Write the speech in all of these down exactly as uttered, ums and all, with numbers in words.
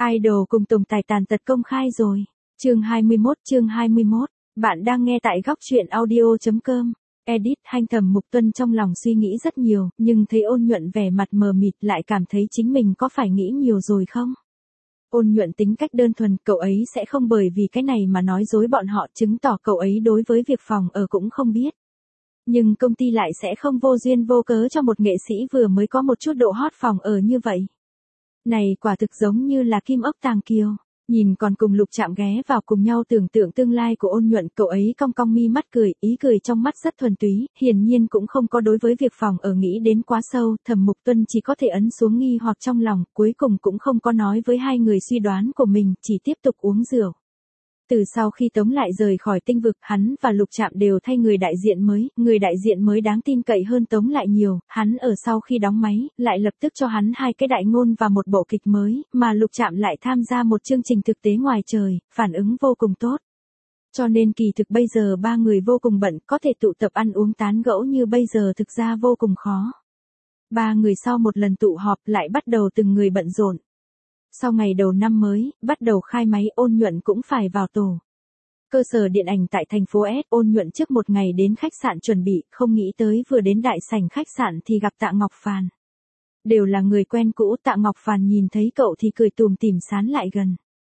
Idol cùng Tùng Tài tàn tật công khai rồi. Chương hai mươi mốt, chương hai mươi mốt. Bạn đang nghe tại góc truyện audio chấm com. Edit Hanh Thẩm Mục Tuân trong lòng suy nghĩ rất nhiều, nhưng thấy Ôn Nhuận vẻ mặt mờ mịt lại cảm thấy chính mình có phải nghĩ nhiều rồi không? Ôn Nhuận tính cách đơn thuần, cậu ấy sẽ không bởi vì cái này mà nói dối bọn họ, chứng tỏ cậu ấy đối với việc phòng ở cũng không biết. Nhưng công ty lại sẽ không vô duyên vô cớ cho một nghệ sĩ vừa mới có một chút độ hot phòng ở như vậy. Này quả thực giống như là kim ốc tàng kiều. Nhìn còn cùng Lục Trạm ghé vào cùng nhau tưởng tượng tương lai của Ôn Nhuận, cậu ấy cong cong mi mắt cười, ý cười trong mắt rất thuần túy, hiển nhiên cũng không có đối với việc phòng ở nghĩ đến quá sâu. Thẩm Mục Tuân chỉ có thể ấn xuống nghi hoặc trong lòng, cuối cùng cũng không có nói với hai người suy đoán của mình, chỉ tiếp tục uống rượu. Từ sau khi Tống Lại rời khỏi Tinh Vực, hắn và Lục Trạm đều thay người đại diện mới, người đại diện mới đáng tin cậy hơn Tống Lại nhiều, hắn ở sau khi đóng máy, lại lập tức cho hắn hai cái đại ngôn và một bộ kịch mới, mà Lục Trạm lại tham gia một chương trình thực tế ngoài trời, phản ứng vô cùng tốt. Cho nên kỳ thực bây giờ ba người vô cùng bận, có thể tụ tập ăn uống tán gẫu như bây giờ thực ra vô cùng khó. Ba người sau một lần tụ họp lại bắt đầu từng người bận rộn. Sau ngày đầu năm mới, bắt đầu khai máy, Ôn Nhuận cũng phải vào tổ. Cơ sở điện ảnh tại thành phố S, Ôn Nhuận trước một ngày đến khách sạn chuẩn bị, không nghĩ tới vừa đến đại sảnh khách sạn thì gặp Tạ Ngọc Phàn. Đều là người quen cũ, Tạ Ngọc Phàn nhìn thấy cậu thì cười tùm tìm sán lại gần.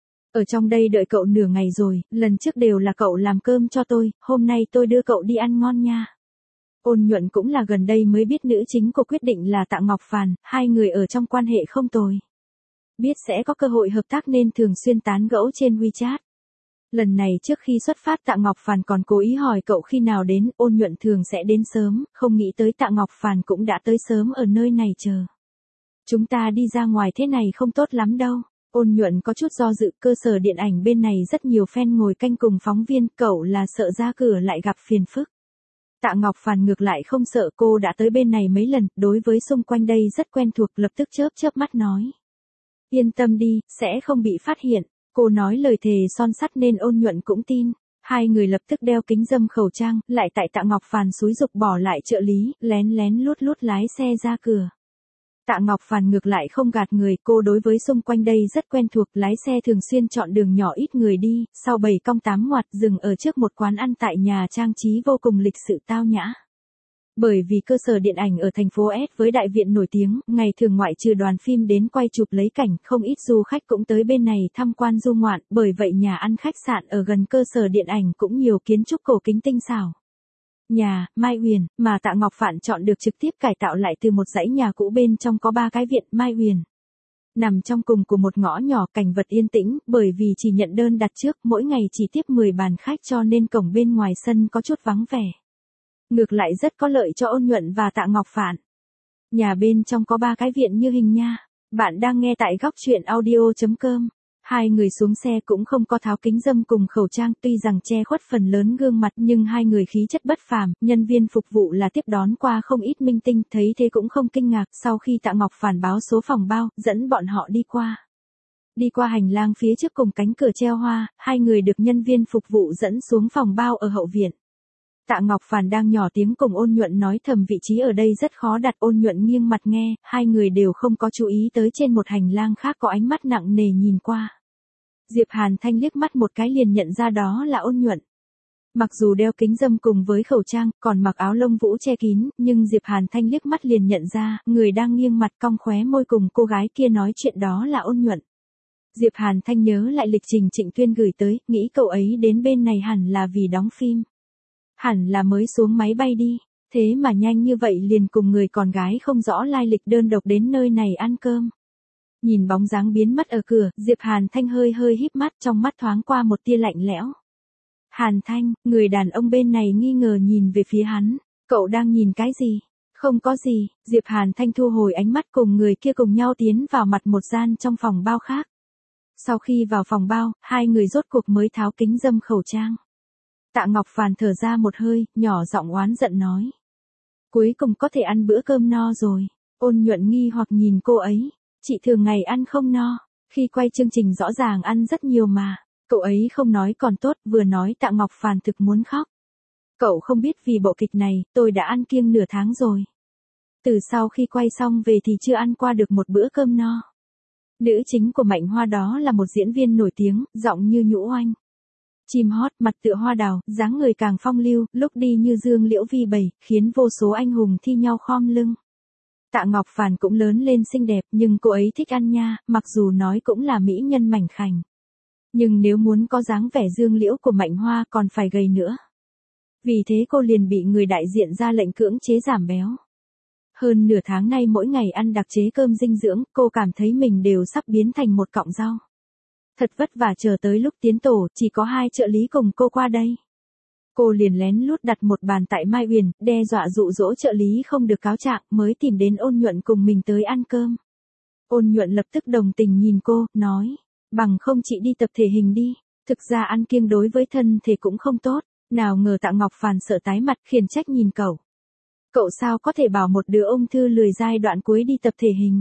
Ở trong đây đợi cậu nửa ngày rồi, lần trước đều là cậu làm cơm cho tôi, hôm nay tôi đưa cậu đi ăn ngon nha. Ôn Nhuận cũng là gần đây mới biết nữ chính của quyết định là Tạ Ngọc Phàn, hai người ở trong quan hệ không tồi. Biết sẽ có cơ hội hợp tác nên thường xuyên tán gẫu trên WeChat. Lần này trước khi xuất phát Tạ Ngọc Phàn còn cố ý hỏi cậu khi nào đến, Ôn Nhuận thường sẽ đến sớm, không nghĩ tới Tạ Ngọc Phàn cũng đã tới sớm ở nơi này chờ. Chúng ta đi ra ngoài thế này không tốt lắm đâu. Ôn Nhuận có chút do dự, cơ sở điện ảnh bên này rất nhiều fan ngồi canh cùng phóng viên, cậu là sợ ra cửa lại gặp phiền phức. Tạ Ngọc Phàn ngược lại không sợ, cô đã tới bên này mấy lần, đối với xung quanh đây rất quen thuộc, lập tức chớp chớp mắt nói. Yên tâm đi, sẽ không bị phát hiện. Cô nói lời thề son sắt nên Ôn Nhuận cũng tin. Hai người lập tức đeo kính râm khẩu trang, lại tại Tạ Ngọc Phàn xúi giục bỏ lại trợ lý, lén lén lút lút lái xe ra cửa. Tạ Ngọc Phàn ngược lại không gạt người, cô đối với xung quanh đây rất quen thuộc, lái xe thường xuyên chọn đường nhỏ ít người đi, sau bảy cong tám ngoặt dừng ở trước một quán ăn tại nhà trang trí vô cùng lịch sự tao nhã. Bởi vì cơ sở điện ảnh ở thành phố S với đại viện nổi tiếng, ngày thường ngoại trừ đoàn phim đến quay chụp lấy cảnh, không ít du khách cũng tới bên này tham quan du ngoạn, bởi vậy nhà ăn khách sạn ở gần cơ sở điện ảnh cũng nhiều kiến trúc cổ kính tinh xảo. Nhà Mai Huyền, mà Tạ Ngọc Phàn chọn được trực tiếp cải tạo lại từ một dãy nhà cũ, bên trong có ba cái viện Mai Huyền. Nằm trong cùng của một ngõ nhỏ, cảnh vật yên tĩnh, bởi vì chỉ nhận đơn đặt trước, mỗi ngày chỉ tiếp mười bàn khách cho nên cổng bên ngoài sân có chút vắng vẻ. Ngược lại rất có lợi cho Ôn Nhuận và Tạ Ngọc Phàn. Nhà bên trong có ba cái viện như hình nha. Bạn đang nghe tại góc truyện audio chấm com. Hai người xuống xe cũng không có tháo kính râm cùng khẩu trang, tuy rằng che khuất phần lớn gương mặt nhưng hai người khí chất bất phàm, nhân viên phục vụ là tiếp đón qua không ít minh tinh, thấy thế cũng không kinh ngạc. Sau khi Tạ Ngọc Phàn báo số phòng bao, dẫn bọn họ đi qua. Đi qua hành lang phía trước cùng cánh cửa treo hoa, hai người được nhân viên phục vụ dẫn xuống phòng bao ở hậu viện. Tạ Ngọc Phàn đang nhỏ tiếng cùng Ôn Nhuận nói thầm, vị trí ở đây rất khó đặt. Ôn Nhuận nghiêng mặt nghe, hai người đều không có chú ý tới trên một hành lang khác có ánh mắt nặng nề nhìn qua. Diệp Hàn Thanh liếc mắt một cái liền nhận ra đó là Ôn Nhuận. Mặc dù đeo kính râm cùng với khẩu trang, còn mặc áo lông vũ che kín, nhưng Diệp Hàn Thanh liếc mắt liền nhận ra, người đang nghiêng mặt cong khóe môi cùng cô gái kia nói chuyện đó là Ôn Nhuận. Diệp Hàn Thanh nhớ lại lịch trình Trịnh Tuyên gửi tới, nghĩ cậu ấy đến bên này hẳn là vì đóng phim. Hẳn là mới xuống máy bay đi, thế mà nhanh như vậy liền cùng người con gái không rõ lai lịch đơn độc đến nơi này ăn cơm. Nhìn bóng dáng biến mất ở cửa, Diệp Hàn Thanh hơi hơi híp mắt, trong mắt thoáng qua một tia lạnh lẽo. Hàn Thanh, người đàn ông bên này nghi ngờ nhìn về phía hắn, cậu đang nhìn cái gì? Không có gì, Diệp Hàn Thanh thu hồi ánh mắt cùng người kia cùng nhau tiến vào mặt một gian trong phòng bao khác. Sau khi vào phòng bao, hai người rốt cuộc mới tháo kính râm khẩu trang. Tạ Ngọc Phàn thở ra một hơi, nhỏ giọng oán giận nói. Cuối cùng có thể ăn bữa cơm no rồi. Ôn Nhuận nghi hoặc nhìn cô ấy. Chị thường ngày ăn không no. Khi quay chương trình rõ ràng ăn rất nhiều mà. Cậu ấy không nói còn tốt, vừa nói Tạ Ngọc Phàn thực muốn khóc. Cậu không biết vì bộ kịch này, tôi đã ăn kiêng nửa tháng rồi. Từ sau khi quay xong về thì chưa ăn qua được một bữa cơm no. Nữ chính của Mạnh Hoa đó là một diễn viên nổi tiếng, giọng như nhũ oanh. Chim hót, mặt tựa hoa đào, dáng người càng phong lưu, lúc đi như dương liễu vi bầy, khiến vô số anh hùng thi nhau khom lưng. Tạ Ngọc Phàn cũng lớn lên xinh đẹp, nhưng cô ấy thích ăn nha, mặc dù nói cũng là mỹ nhân mảnh khảnh. Nhưng nếu muốn có dáng vẻ dương liễu của Mạnh Hoa còn phải gầy nữa. Vì thế cô liền bị người đại diện ra lệnh cưỡng chế giảm béo. Hơn nửa tháng nay mỗi ngày ăn đặc chế cơm dinh dưỡng, cô cảm thấy mình đều sắp biến thành một cọng rau. Thật vất vả chờ tới lúc tiến tổ, chỉ có hai trợ lý cùng cô qua đây. Cô liền lén lút đặt một bàn tại Mai Uyển, đe dọa dụ dỗ trợ lý không được cáo trạng, mới tìm đến Ôn Nhuận cùng mình tới ăn cơm. Ôn Nhuận lập tức đồng tình nhìn cô, nói, bằng không chị đi tập thể hình đi, thực ra ăn kiêng đối với thân thể cũng không tốt. Nào ngờ Tạ Ngọc Phàn sợ tái mặt, khiển trách nhìn cậu. Cậu sao có thể bảo một đứa ung thư lười giai đoạn cuối đi tập thể hình.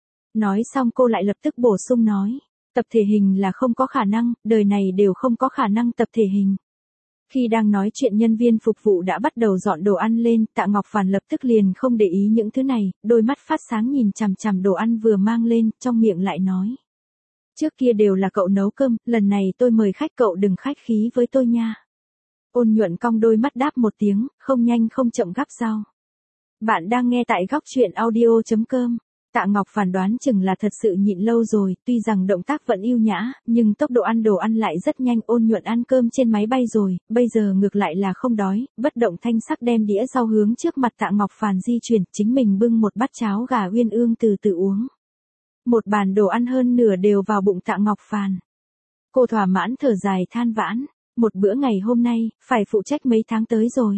Nói xong cô lại lập tức bổ sung nói, tập thể hình là không có khả năng, đời này đều không có khả năng tập thể hình. Khi đang nói chuyện nhân viên phục vụ đã bắt đầu dọn đồ ăn lên, Tạ Ngọc Phàn lập tức liền không để ý những thứ này, đôi mắt phát sáng nhìn chằm chằm đồ ăn vừa mang lên, trong miệng lại nói. Trước kia đều là cậu nấu cơm, lần này tôi mời khách cậu đừng khách khí với tôi nha. Ôn Nhuận cong đôi mắt đáp một tiếng, không nhanh không chậm gắp rau. Bạn đang nghe tại góc truyện audio chấm com. Tạ Ngọc Phàn đoán chừng là thật sự nhịn lâu rồi, tuy rằng động tác vẫn yêu nhã, nhưng tốc độ ăn đồ ăn lại rất nhanh. Ôn Nhuận ăn cơm trên máy bay rồi, bây giờ ngược lại là không đói, bất động thanh sắc đem đĩa rau hướng trước mặt Tạ Ngọc Phàn di chuyển, chính mình bưng một bát cháo gà uyên ương từ từ uống. Một bàn đồ ăn hơn nửa đều vào bụng Tạ Ngọc Phàn. Cô thỏa mãn thở dài than vãn, một bữa ngày hôm nay, phải phụ trách mấy tháng tới rồi.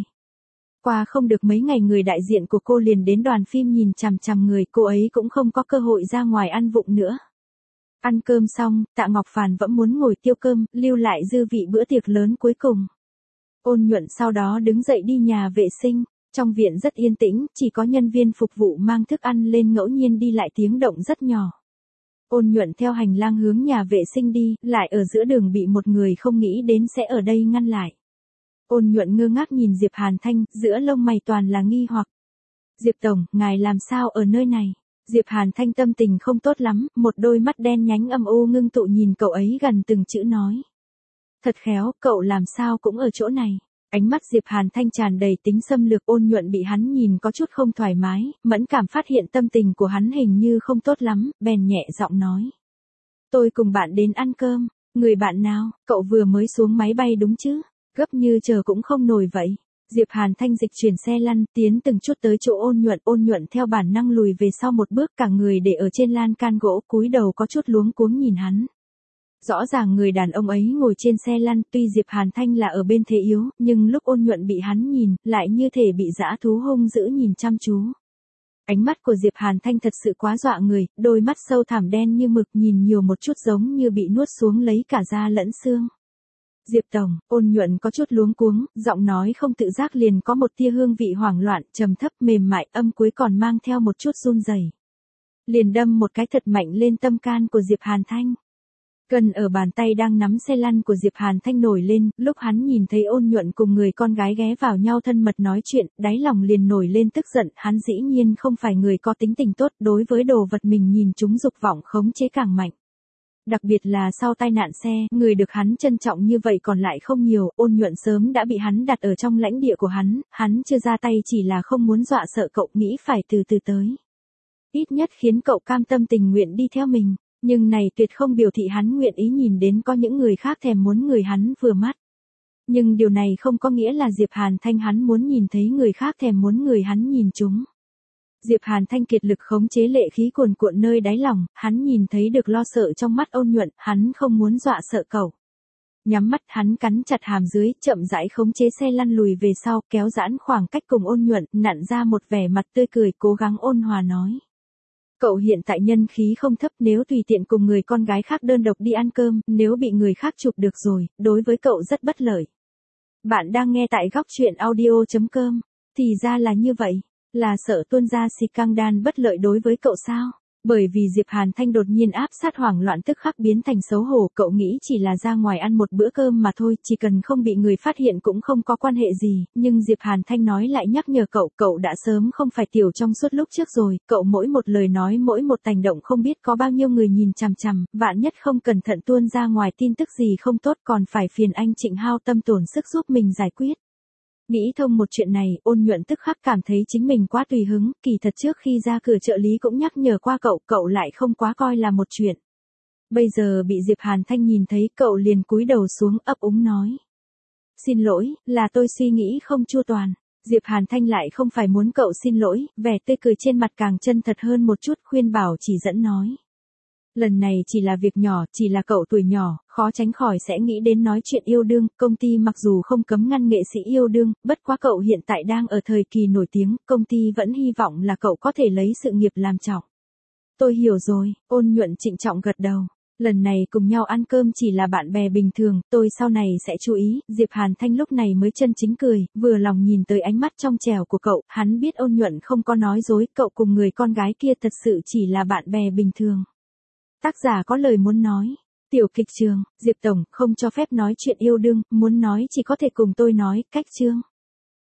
Qua không được mấy ngày người đại diện của cô liền đến đoàn phim nhìn chằm chằm người, cô ấy cũng không có cơ hội ra ngoài ăn vụng nữa. Ăn cơm xong, Tạ Ngọc Phàn vẫn muốn ngồi tiêu cơm, lưu lại dư vị bữa tiệc lớn cuối cùng. Ôn Nhuận sau đó đứng dậy đi nhà vệ sinh, trong viện rất yên tĩnh, chỉ có nhân viên phục vụ mang thức ăn lên ngẫu nhiên đi lại tiếng động rất nhỏ. Ôn Nhuận theo hành lang hướng nhà vệ sinh đi, lại ở giữa đường bị một người không nghĩ đến sẽ ở đây ngăn lại. Ôn Nhuận ngơ ngác nhìn Diệp Hàn Thanh, giữa lông mày toàn là nghi hoặc. Diệp Tổng, ngài làm sao ở nơi này? Diệp Hàn Thanh tâm tình không tốt lắm, một đôi mắt đen nhánh âm u ngưng tụ nhìn cậu ấy gần từng chữ nói. Thật khéo, cậu làm sao cũng ở chỗ này. Ánh mắt Diệp Hàn Thanh tràn đầy tính xâm lược. Ôn Nhuận bị hắn nhìn có chút không thoải mái, mẫn cảm phát hiện tâm tình của hắn hình như không tốt lắm, bèn nhẹ giọng nói. Tôi cùng bạn đến ăn cơm, người bạn nào, cậu vừa mới xuống máy bay đúng chứ? Gấp như chờ cũng không nổi vậy. Diệp Hàn Thanh dịch chuyển xe lăn, tiến từng chút tới chỗ Ôn Nhuận, Ôn Nhuận theo bản năng lùi về sau một bước, cả người để ở trên lan can gỗ, cúi đầu có chút luống cuống nhìn hắn. Rõ ràng người đàn ông ấy ngồi trên xe lăn, tuy Diệp Hàn Thanh là ở bên thế yếu, nhưng lúc Ôn Nhuận bị hắn nhìn, lại như thể bị dã thú hung dữ nhìn chăm chú. Ánh mắt của Diệp Hàn Thanh thật sự quá dọa người, đôi mắt sâu thẳm đen như mực, nhìn nhiều một chút giống như bị nuốt xuống lấy cả da lẫn xương. Diệp Tổng, Ôn Nhuận có chút luống cuống, giọng nói không tự giác liền có một tia hương vị hoảng loạn, trầm thấp mềm mại, âm cuối còn mang theo một chút run rẩy. Liền đâm một cái thật mạnh lên tâm can của Diệp Hàn Thanh. Cần ở bàn tay đang nắm xe lăn của Diệp Hàn Thanh nổi lên, lúc hắn nhìn thấy Ôn Nhuận cùng người con gái ghé vào nhau thân mật nói chuyện, đáy lòng liền nổi lên tức giận, hắn dĩ nhiên không phải người có tính tình tốt, đối với đồ vật mình nhìn chúng dục vọng khống chế càng mạnh. Đặc biệt là sau tai nạn xe, người được hắn trân trọng như vậy còn lại không nhiều. Ôn Nhuận sớm đã bị hắn đặt ở trong lãnh địa của hắn, hắn chưa ra tay chỉ là không muốn dọa sợ cậu, nghĩ phải từ từ tới. Ít nhất khiến cậu cam tâm tình nguyện đi theo mình, nhưng này tuyệt không biểu thị hắn nguyện ý nhìn đến có những người khác thèm muốn người hắn vừa mắt. Nhưng điều này không có nghĩa là Diệp Hàn Thanh hắn muốn nhìn thấy người khác thèm muốn người hắn nhìn chúng. Diệp Hàn Thanh kiệt lực khống chế lệ khí cuồn cuộn nơi đáy lòng, hắn nhìn thấy được lo sợ trong mắt Ôn Nhuận, hắn không muốn dọa sợ cậu. Nhắm mắt hắn cắn chặt hàm dưới, chậm rãi khống chế xe lăn lùi về sau, kéo giãn khoảng cách cùng Ôn Nhuận, nặn ra một vẻ mặt tươi cười, cố gắng ôn hòa nói. Cậu hiện tại nhân khí không thấp, nếu tùy tiện cùng người con gái khác đơn độc đi ăn cơm, nếu bị người khác chụp được rồi, đối với cậu rất bất lợi. Bạn đang nghe tại góc truyện audio chấm com, thì ra là như vậy. Là sợ tuôn ra scandal bất lợi đối với cậu sao? Bởi vì Diệp Hàn Thanh đột nhiên áp sát hoảng loạn tức khắc biến thành xấu hổ, cậu nghĩ chỉ là ra ngoài ăn một bữa cơm mà thôi, chỉ cần không bị người phát hiện cũng không có quan hệ gì, nhưng Diệp Hàn Thanh nói lại nhắc nhở cậu, cậu đã sớm không phải tiểu trong suốt lúc trước rồi, cậu mỗi một lời nói mỗi một hành động không biết có bao nhiêu người nhìn chằm chằm, vạn nhất không cẩn thận tuôn ra ngoài tin tức gì không tốt còn phải phiền anh Trịnh hao tâm tổn sức giúp mình giải quyết. Nghĩ thông một chuyện này, Ôn Nhuận tức khắc cảm thấy chính mình quá tùy hứng, kỳ thật trước khi ra cửa trợ lý cũng nhắc nhở qua cậu, cậu lại không quá coi là một chuyện. Bây giờ bị Diệp Hàn Thanh nhìn thấy cậu liền cúi đầu xuống ấp úng nói. Xin lỗi, là tôi suy nghĩ không chu toàn. Diệp Hàn Thanh lại không phải muốn cậu xin lỗi, vẻ tươi cười trên mặt càng chân thật hơn một chút khuyên bảo chỉ dẫn nói. Lần này chỉ là việc nhỏ, chỉ là cậu tuổi nhỏ, khó tránh khỏi sẽ nghĩ đến nói chuyện yêu đương, công ty mặc dù không cấm ngăn nghệ sĩ yêu đương, bất quá cậu hiện tại đang ở thời kỳ nổi tiếng, công ty vẫn hy vọng là cậu có thể lấy sự nghiệp làm trọng. Tôi hiểu rồi, Ôn Nhuận trịnh trọng gật đầu. Lần này cùng nhau ăn cơm chỉ là bạn bè bình thường, tôi sau này sẽ chú ý, Diệp Hàn Thanh lúc này mới chân chính cười, vừa lòng nhìn tới ánh mắt trong trẻo của cậu, hắn biết Ôn Nhuận không có nói dối, cậu cùng người con gái kia thật sự chỉ là bạn bè bình thường. Tác giả có lời muốn nói. Tiểu kịch trường, Diệp Tổng, không cho phép nói chuyện yêu đương, muốn nói chỉ có thể cùng tôi nói, cách chương.